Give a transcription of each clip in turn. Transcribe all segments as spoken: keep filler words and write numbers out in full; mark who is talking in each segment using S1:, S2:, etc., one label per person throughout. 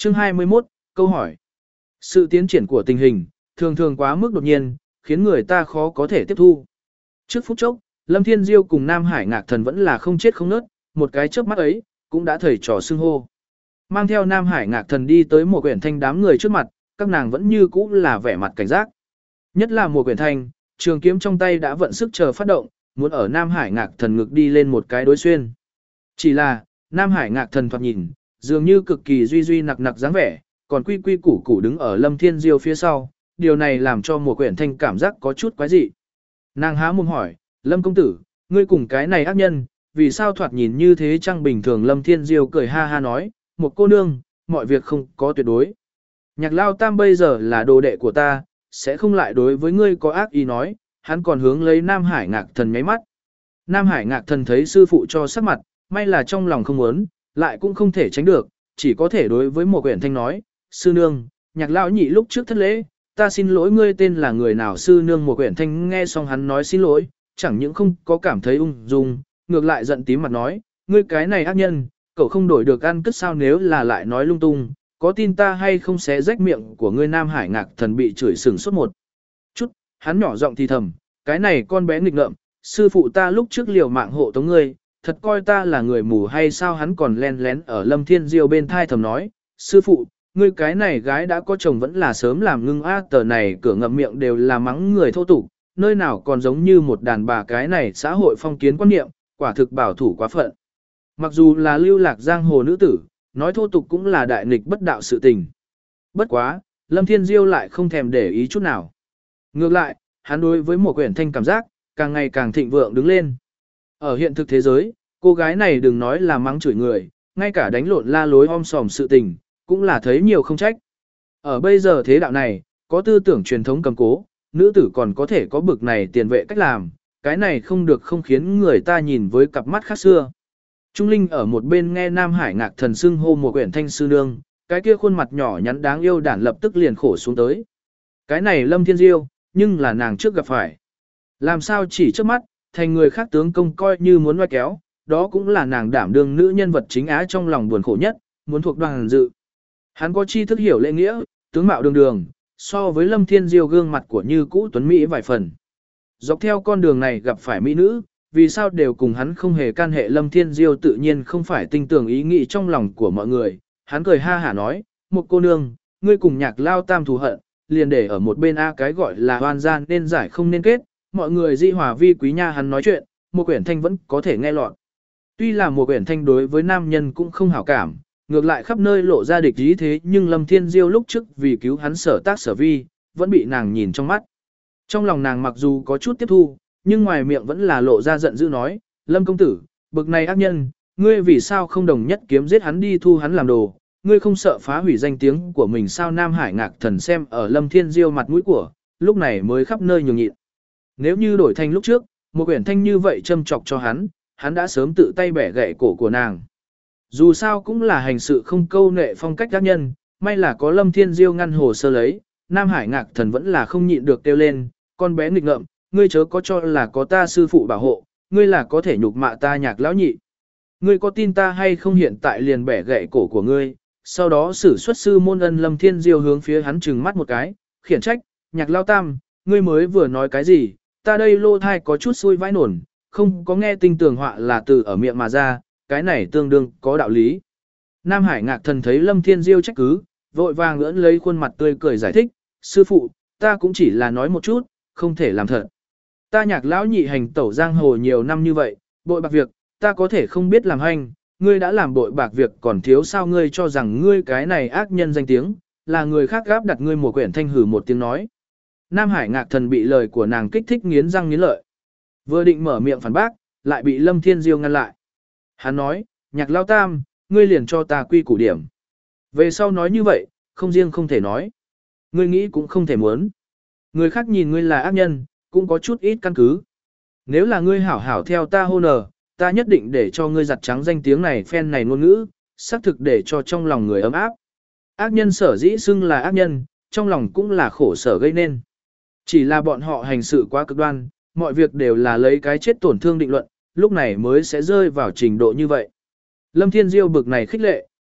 S1: Chương hai mươi mốt, câu hỏi. Sự tiến triển của tình hình, thường thường quá mức đột nhiên, khiến người ta khó có thể tiếp thu. Trước phút chốc, Lâm Thiên Diêu cùng Nam Hải Ngạc Thần vẫn là không chết không nớt, một cái chớp mắt ấy, cũng đã thầy trò xưng hô. Mang theo Nam Hải Ngạc Thần đi tới một quyển thanh đám người trước mặt, các nàng vẫn như cũ là vẻ mặt cảnh giác. Nhất là một quyển thanh, trường kiếm trong tay đã vận sức chờ phát động, muốn ở Nam Hải Ngạc Thần ngực đi lên một cái đối xuyên. Chỉ là, Nam Hải Ngạc Thần thoạt nhìn, dường như cực kỳ duy duy nặc nặc dáng vẻ, còn quy quy củ củ đứng ở Lâm Thiên Diêu phía sau, điều này làm cho một quyển thanh cảm giác có chút quái dị. Nàng há mồm hỏi, Lâm công tử, ngươi cùng cái này ác nhân, vì sao thoạt nhìn như thế chăng bình thường? Lâm Thiên Diêu cười ha ha nói, một cô nương, mọi việc không có tuyệt đối. Nhạc Lao Tam bây giờ là đồ đệ của ta, sẽ không lại đối với ngươi có ác ý nói, hắn còn hướng lấy Nam Hải Ngạc Thần nháy mắt. Nam Hải Ngạc Thần thấy sư phụ cho sắc mặt, may là trong lòng không muốn, lại cũng không thể tránh được, chỉ có thể đối với một quyển thanh nói, sư nương, Nhạc Lão nhị lúc trước thất lễ, ta xin lỗi. Ngươi tên là người nào? Sư nương một quyển thanh nghe xong hắn nói xin lỗi, chẳng những không có cảm thấy ung dung, ngược lại giận tím mặt nói, ngươi cái này ác nhân, cậu không đổi được ăn cất sao? Nếu là lại nói lung tung, có tin ta hay không xé rách miệng của ngươi? Nam Hải Ngạc Thần bị chửi sừng sốt một chút, hắn nhỏ giọng thì thầm, cái này con bé nghịch ngợm, sư phụ ta lúc trước liều mạng hộ tống ngươi, thật coi ta là người mù hay sao? Hắn còn len lén ở Lâm Thiên Diêu bên thai thầm nói, sư phụ, ngươi cái này gái đã có chồng vẫn là sớm làm ngưng a. Tờ này cửa ngậm miệng đều là mắng người thô tục, nơi nào còn giống như một đàn bà. Cái này xã hội phong kiến quan niệm, quả thực bảo thủ quá phận. Mặc dù là lưu lạc giang hồ nữ tử, nói thô tục cũng là đại nghịch bất đạo sự tình. Bất quá, Lâm Thiên Diêu lại không thèm để ý chút nào. Ngược lại, hắn đối với một quyển thanh cảm giác, càng ngày càng thịnh vượng đứng lên. Ở hiện thực thế giới, cô gái này đừng nói là mắng chửi người, ngay cả đánh lộn la lối om sòm sự tình, cũng là thấy nhiều không trách. Ở bây giờ thế đạo này, có tư tưởng truyền thống cầm cố, nữ tử còn có thể có bực này tiền vệ cách làm, cái này không được không khiến người ta nhìn với cặp mắt khác xưa. Trung Linh ở một bên nghe Nam Hải Ngạc Thần xưng hô một quyển thanh sư nương, cái kia khuôn mặt nhỏ nhắn đáng yêu đản lập tức liền khổ xuống tới. Cái này Lâm Thiên Diêu, nhưng là nàng trước gặp phải. Làm sao chỉ trước mắt, thành người khác tướng công coi như muốn ngoe kéo, đó cũng là nàng đảm đương nữ nhân vật chính á. Trong lòng buồn khổ nhất, muốn thuộc đoàn dự. Hắn có chi thức hiểu lễ nghĩa, tướng mạo đường đường, so với Lâm Thiên Diêu gương mặt của như cũ tuấn Mỹ vài phần. Dọc theo con đường này gặp phải mỹ nữ, vì sao đều cùng hắn không hề can hệ? Lâm Thiên Diêu tự nhiên không phải tinh tường ý nghĩ trong lòng của mọi người, hắn cười ha hả nói, một cô nương, ngươi cùng Nhạc Lao Tam thù hận, liền để ở một bên a. Cái gọi là hoan gian nên giải không nên kết, mọi người di hòa vi quý nha. Hắn nói chuyện, một quyển thanh vẫn có thể nghe lọt. Tuy là một quyển thanh đối với nam nhân cũng không hảo cảm, ngược lại khắp nơi lộ ra địch ý, thế nhưng Lâm Thiên Diêu lúc trước vì cứu hắn sở tác sở vi, vẫn bị nàng nhìn trong mắt. Trong lòng nàng mặc dù có chút tiếp thu, nhưng ngoài miệng vẫn là lộ ra giận dữ nói, Lâm công tử, bực này ác nhân, ngươi vì sao không đồng nhất kiếm giết hắn đi thu hắn làm đồ, ngươi không sợ phá hủy danh tiếng của mình sao? Nam Hải Ngạc Thần xem ở Lâm Thiên Diêu mặt mũi của, lúc này mới khắp nơi nhường nhịn. Nếu như đổi thành lúc trước, một quyển thanh như vậy châm chọc cho hắn, hắn đã sớm tự tay bẻ gãy cổ của nàng. Dù sao cũng là hành sự không câu nệ phong cách ác nhân, may là có Lâm Thiên Diêu ngăn hồ sơ lấy, Nam Hải Ngạc Thần vẫn là không nhịn được kêu lên, con bé nghịch ngợm, ngươi chớ có cho là có ta sư phụ bảo hộ, ngươi là có thể nhục mạ ta Nhạc lão nhị. Ngươi có tin ta hay không hiện tại liền bẻ gãy cổ của ngươi, sau đó xử xuất sư môn ân. Lâm Thiên Diêu hướng phía hắn trừng mắt một cái, khiển trách, Nhạc Lao Tam, ngươi mới vừa nói cái gì, ta đây lô thai có chút xui vãi nổn, không có nghe tinh tường họa là từ ở miệng mà ra, cái này tương đương có đạo lý. Nam Hải Ngạc Thần thấy Lâm Thiên Diêu trách cứ, vội vàng ưỡn lấy khuôn mặt tươi cười giải thích, sư phụ, ta cũng chỉ là nói một chút, không thể làm thật. Ta Nhạc lão nhị hành tẩu giang hồ nhiều năm như vậy, bội bạc việc, ta có thể không biết làm hành, ngươi đã làm bội bạc việc còn thiếu sao? Ngươi cho rằng ngươi cái này ác nhân danh tiếng, là người khác gáp đặt ngươi một quyển thanh hử một tiếng nói. Nam Hải Ngạc Thần bị lời của nàng kích thích nghiến răng nghiến lợi. Vừa định mở miệng phản bác, lại bị Lâm Thiên Diêu ngăn lại. Hắn nói, Nhạc Lao Tam, ngươi liền cho ta quy củ điểm. Về sau nói như vậy, không riêng không thể nói. Ngươi nghĩ cũng không thể muốn. Người khác nhìn ngươi là ác nhân, cũng có chút ít căn cứ. Nếu là ngươi hảo hảo theo ta hô nờ, ta nhất định để cho ngươi giặt trắng danh tiếng này phen này ngôn ngữ, xác thực để cho trong lòng người ấm áp. Ác nhân sở dĩ xưng là ác nhân, trong lòng cũng là khổ sở gây nên. Chỉ là bọn họ hành sự quá cực đoan, mọi việc đều là lấy cái chết tổn thương định luận, lúc này mới sẽ rơi vào trình độ như vậy. Lâm Thiên Diêu bực này khích lệ,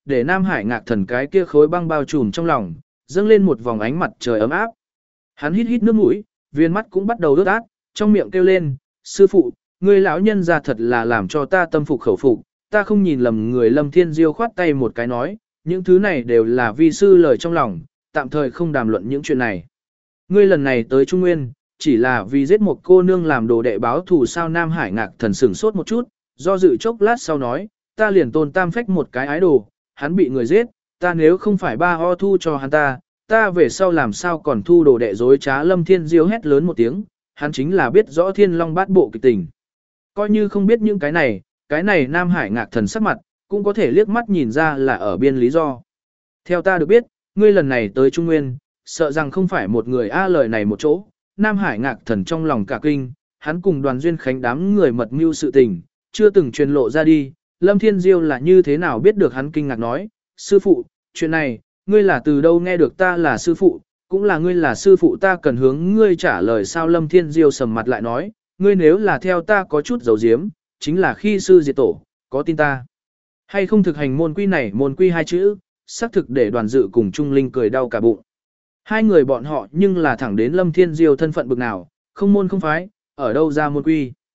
S1: để Nam Hải Ngạc Thần cái kia khối băng bao trùm trong lòng, dâng lên một vòng ánh mặt trời ấm áp. Hắn hít hít nước mũi, viên mắt cũng bắt đầu ướt át, trong miệng kêu lên, sư phụ, người lão nhân ra thật là làm cho ta tâm phục khẩu phục, ta không nhìn lầm người. Lâm Thiên Diêu khoát tay một cái nói, những thứ này đều là vi sư lời trong lòng, tạm thời không đàm luận những chuyện này. Ngươi lần này tới Trung Nguyên, chỉ là vì giết một cô nương làm đồ đệ báo thù sao? Nam Hải Ngạc Thần sửng sốt một chút, do dự chốc lát sau nói, ta liền tôn tam phách một cái ái đồ, hắn bị người giết, ta nếu không phải ba ho thu cho hắn ta, ta về sau làm sao còn thu đồ đệ dối trá? Lâm Thiên Diêu hét lớn một tiếng, hắn chính là biết rõ Thiên Long Bát Bộ kịch tình. Coi như không biết những cái này, cái này Nam Hải Ngạc Thần sắc mặt, cũng có thể liếc mắt nhìn ra là ở biên lý do. Theo ta được biết, ngươi lần này tới Trung Nguyên, sợ rằng không phải một người a lời này một chỗ. Nam Hải Ngạc Thần trong lòng cả kinh, hắn cùng Đoàn Duyên Khánh đám người mật mưu sự tình, chưa từng truyền lộ ra đi. Lâm Thiên Diêu là như thế nào biết được? Hắn kinh ngạc nói, sư phụ, chuyện này, ngươi là từ đâu nghe được ta là sư phụ, cũng là ngươi là sư phụ ta cần hướng ngươi trả lời sao? Lâm Thiên Diêu sầm mặt lại nói, ngươi nếu là theo ta có chút giấu giếm, chính là khi sư diệt tổ, có tin ta hay không thực hành môn quy này? Môn quy hai chữ, xác thực để Đoàn Dự cùng Trung Linh cười đau cả bụng. Hai người bọn họ nhưng là thẳng đến Lâm Thiên Diêu thân phận bực nào, không môn không phái, ở đâu ra môn quy.